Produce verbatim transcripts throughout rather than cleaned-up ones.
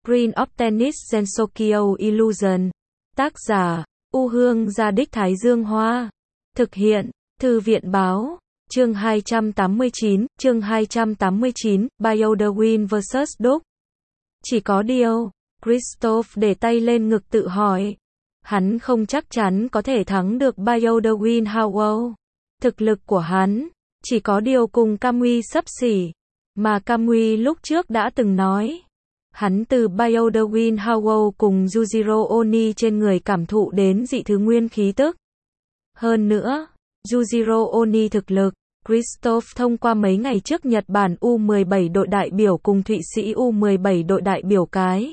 Green of Tennis Sensokyo Illusion. Tác giả, U Hương Gia Đích Thái Dương Hoa. Thực hiện, Thư viện Báo. Chương hai trăm tám mươi chín, chương hai trăm tám mươi chín, Biodewin versus Duck. Chỉ có điều, Christophe để tay lên ngực tự hỏi. Hắn không chắc chắn có thể thắng được Biodewin Howell. Thực lực của hắn, chỉ có điều cùng Kamui xấp xỉ. Mà Kamui lúc trước đã từng nói. Hắn từ Biodewin Howell cùng Yujiro Oni trên người cảm thụ đến dị thứ nguyên khí tức. Hơn nữa, Yujiro Oni thực lực, Christophe thông qua mấy ngày trước Nhật Bản U mười bảy đội đại biểu cùng Thụy Sĩ U mười bảy đội đại biểu cái.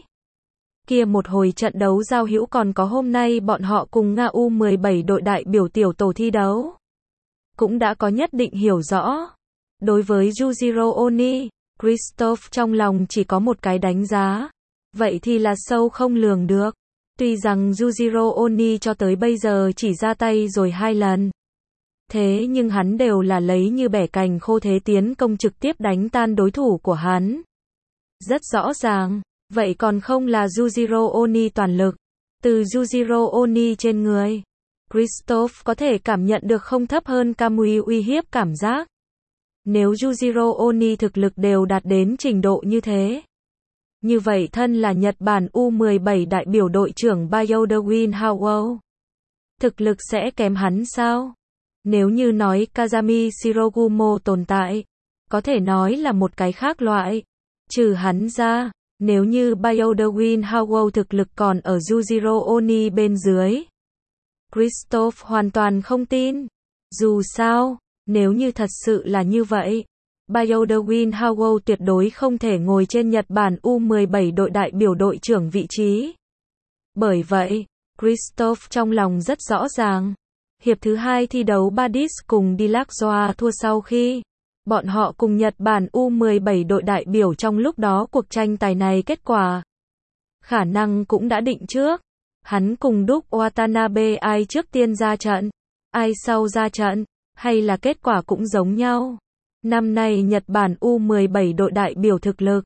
Kia một hồi trận đấu giao hữu còn có hôm nay bọn họ cùng Nga U mười bảy đội đại biểu tiểu tổ thi đấu. Cũng đã có nhất định hiểu rõ. Đối với Yujiro Oni, Christophe trong lòng chỉ có một cái đánh giá. Vậy thì là sâu không lường được. Tuy rằng Yujiro Oni cho tới bây giờ chỉ ra tay rồi hai lần. Thế nhưng hắn đều là lấy như bẻ cành khô thế tiến công trực tiếp đánh tan đối thủ của hắn. Rất rõ ràng, vậy còn không là Yujiro Oni toàn lực. Từ Yujiro Oni trên người, Christophe có thể cảm nhận được không thấp hơn Kamui uy hiếp cảm giác. Nếu Yujiro Oni thực lực đều đạt đến trình độ như thế. Như vậy thân là Nhật Bản U mười bảy đại biểu đội trưởng Biodewin Howell. Thực lực sẽ kém hắn sao? Nếu như nói Kazami Shirogumo tồn tại, có thể nói là một cái khác loại. Trừ hắn ra, nếu như Biodewin Howell thực lực còn ở Yujiro Oni bên dưới. Christophe hoàn toàn không tin. Dù sao, nếu như thật sự là như vậy, Biodewin Howell tuyệt đối không thể ngồi trên Nhật Bản U mười bảy đội đại biểu đội trưởng vị trí. Bởi vậy, Christophe trong lòng rất rõ ràng. Hiệp thứ hai thi đấu Badis cùng Dilakzoa thua sau khi bọn họ cùng Nhật Bản U mười bảy đội đại biểu trong lúc đó cuộc tranh tài này kết quả. Khả năng cũng đã định trước. Hắn cùng Duke Watanabe ai trước tiên ra trận, ai sau ra trận, hay là kết quả cũng giống nhau. Năm nay Nhật Bản U mười bảy đội đại biểu thực lực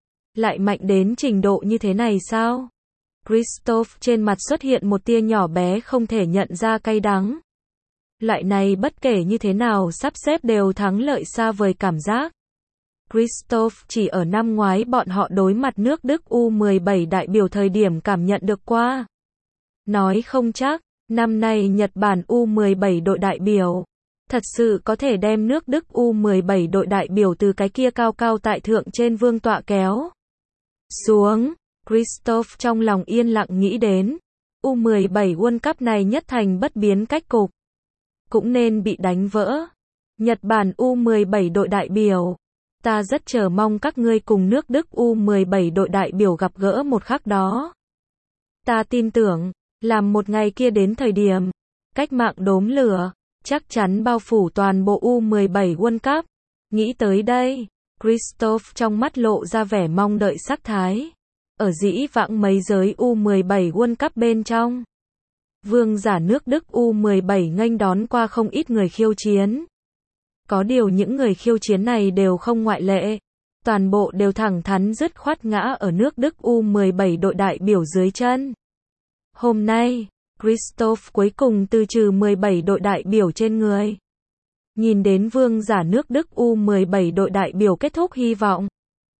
lại mạnh đến trình độ như thế này sao? Christophe trên mặt xuất hiện một tia nhỏ bé không thể nhận ra cay đắng. Loại này bất kể như thế nào sắp xếp đều thắng lợi xa vời cảm giác. Christophe chỉ ở năm ngoái bọn họ đối mặt nước Đức U mười bảy đại biểu thời điểm cảm nhận được qua. Nói không chắc, năm nay Nhật Bản U mười bảy đội đại biểu thật sự có thể đem nước Đức U mười bảy đội đại biểu từ cái kia cao cao tại thượng trên vương tọa kéo xuống. Christophe trong lòng yên lặng nghĩ đến, U mười bảy World Cup này nhất thành bất biến cách cục, cũng nên bị đánh vỡ. Nhật Bản U mười bảy đội đại biểu, ta rất chờ mong các ngươi cùng nước Đức U mười bảy đội đại biểu gặp gỡ một khắc đó. Ta tin tưởng, làm một ngày kia đến thời điểm, cách mạng đốm lửa chắc chắn bao phủ toàn bộ U mười bảy World Cup. Nghĩ tới đây, Christophe trong mắt lộ ra vẻ mong đợi sắc thái. Ở dĩ vãng mấy giới U mười bảy World Cup bên trong, vương giả nước Đức U mười bảy nghênh đón qua không ít người khiêu chiến. Có điều những người khiêu chiến này đều không ngoại lệ. Toàn bộ đều thẳng thắn dứt khoát ngã ở nước Đức U mười bảy đội đại biểu dưới chân. Hôm nay, Christophe cuối cùng từ trừ mười bảy đội đại biểu trên người. Nhìn đến vương giả nước Đức U mười bảy đội đại biểu kết thúc hy vọng.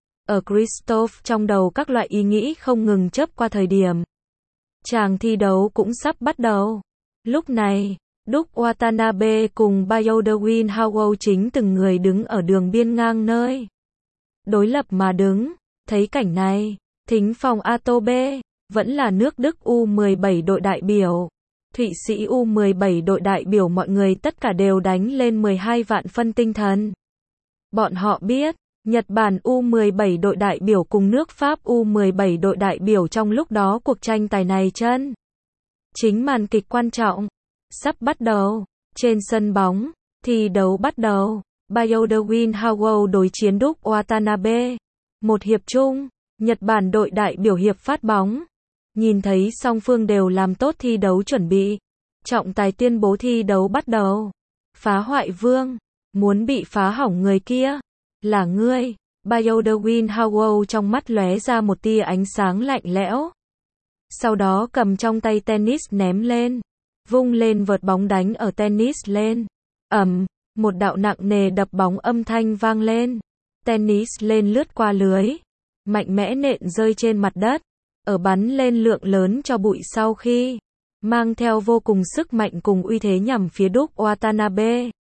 Ở Christophe trong đầu các loại ý nghĩ không ngừng chớp qua thời điểm. Chàng thi đấu cũng sắp bắt đầu. Lúc này, Duke Watanabe cùng Biodewin Howell chính từng người đứng ở đường biên ngang nơi đối lập mà đứng. Thấy cảnh này, thính phòng Atobe vẫn là nước Đức U mười bảy đội đại biểu, Thụy Sĩ U mười bảy đội đại biểu, mọi người tất cả đều đánh lên mười hai vạn phân tinh thần. Bọn họ biết, Nhật Bản U mười bảy đội đại biểu cùng nước Pháp U mười bảy đội đại biểu trong lúc đó cuộc tranh tài này chân chính màn kịch quan trọng sắp bắt đầu. Trên sân bóng, thi đấu bắt đầu. Biodewin Howell đối chiến Duke Watanabe. Một hiệp chung, Nhật Bản đội đại biểu hiệp phát bóng. Nhìn thấy song phương đều làm tốt thi đấu chuẩn bị. Trọng tài tuyên bố thi đấu bắt đầu. Phá hoại vương, muốn bị phá hỏng người kia là ngươi. Baldwin Howell trong mắt lóe ra một tia ánh sáng lạnh lẽo. Sau đó cầm trong tay tennis ném lên, vung lên vợt bóng đánh ở tennis lên. Ầm, một đạo nặng nề đập bóng âm thanh vang lên. Tennis lên lướt qua lưới, mạnh mẽ nện rơi trên mặt đất, ở bắn lên lượng lớn cho bụi sau khi mang theo vô cùng sức mạnh cùng uy thế nhằm phía Duke Watanabe.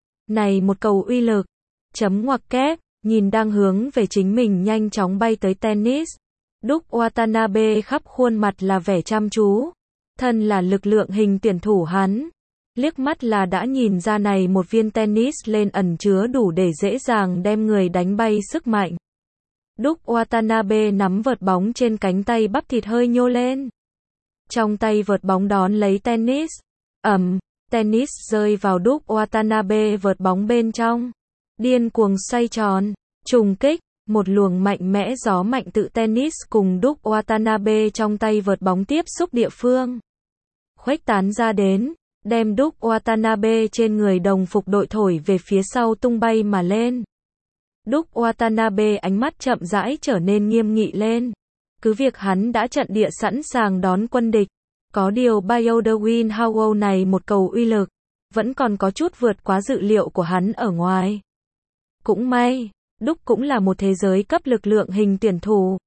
Này một cầu uy lực, chấm ngoặc kép, nhìn đang hướng về chính mình nhanh chóng bay tới tennis. Duke Watanabe khắp khuôn mặt là vẻ chăm chú, thân là lực lượng hình tuyển thủ hắn. Liếc mắt là đã nhìn ra này một viên tennis lên ẩn chứa đủ để dễ dàng đem người đánh bay sức mạnh. Duke Watanabe nắm vợt bóng trên cánh tay bắp thịt hơi nhô lên. Trong tay vợt bóng đón lấy tennis. Ầm, tennis rơi vào Duke Watanabe vợt bóng bên trong. Điên cuồng xoay tròn, trùng kích, một luồng mạnh mẽ gió mạnh tự tennis cùng Duke Watanabe trong tay vợt bóng tiếp xúc địa phương. Khuếch tán ra đến, đem Duke Watanabe trên người đồng phục đội thổi về phía sau tung bay mà lên. Duke Watanabe ánh mắt chậm rãi trở nên nghiêm nghị lên. Cứ việc hắn đã trận địa sẵn sàng đón quân địch. Có điều Baldwin Howell này một cầu uy lực, vẫn còn có chút vượt quá dự liệu của hắn ở ngoài. Cũng may, Duke cũng là một thế giới cấp lực lượng hình tuyển thủ.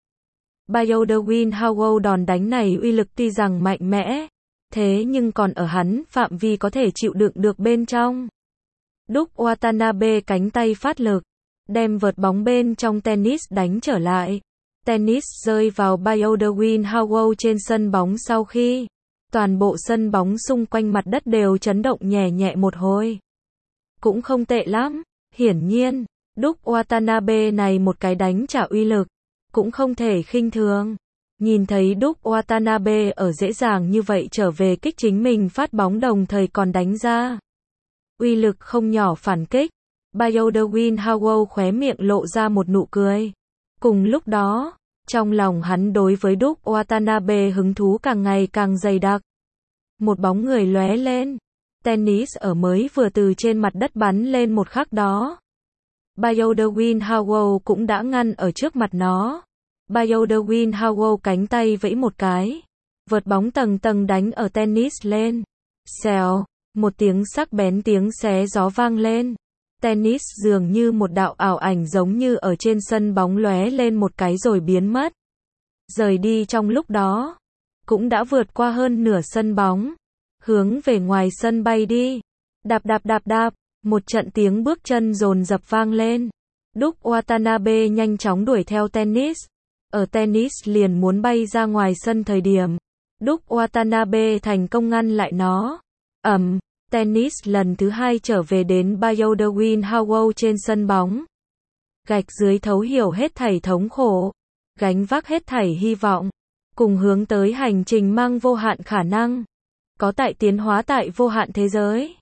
Baldwin Howell đòn đánh này uy lực tuy rằng mạnh mẽ, thế nhưng còn ở hắn phạm vi có thể chịu đựng được bên trong. Duke Watanabe cánh tay phát lực, đem vợt bóng bên trong tennis đánh trở lại. Tennis rơi vào Baldwin Howell trên sân bóng sau khi toàn bộ sân bóng xung quanh mặt đất đều chấn động nhẹ nhẹ một hồi. Cũng không tệ lắm, hiển nhiên, Duke Watanabe này một cái đánh trả uy lực, cũng không thể khinh thường. Nhìn thấy Duke Watanabe ở dễ dàng như vậy trở về kích chính mình phát bóng đồng thời còn đánh ra uy lực không nhỏ phản kích. Baldwin Howell khóe miệng lộ ra một nụ cười. Cùng lúc đó, trong lòng hắn đối với Duke Watanabe hứng thú càng ngày càng dày đặc. Một bóng người lóe lên. Tennis ở mới vừa từ trên mặt đất bắn lên một khắc đó. Baldwin Howell cũng đã ngăn ở trước mặt nó. Baldwin Howell cánh tay vẫy một cái. Vợt bóng tầng tầng đánh ở tennis lên. Xèo, một tiếng sắc bén tiếng xé gió vang lên. Tennis dường như một đạo ảo ảnh giống như ở trên sân bóng lóe lên một cái rồi biến mất. Rời đi trong lúc đó, cũng đã vượt qua hơn nửa sân bóng, hướng về ngoài sân bay đi. Đạp đạp đạp đạp, một trận tiếng bước chân dồn dập vang lên. Duke Watanabe nhanh chóng đuổi theo tennis. Ở tennis liền muốn bay ra ngoài sân thời điểm, Duke Watanabe thành công ngăn lại nó. Ầm. Tennis lần thứ hai trở về đến Baldwin Howell trên sân bóng. Gạch dưới thấu hiểu hết thảy thống khổ, gánh vác hết thảy hy vọng, cùng hướng tới hành trình mang vô hạn khả năng, có tại tiến hóa tại vô hạn thế giới.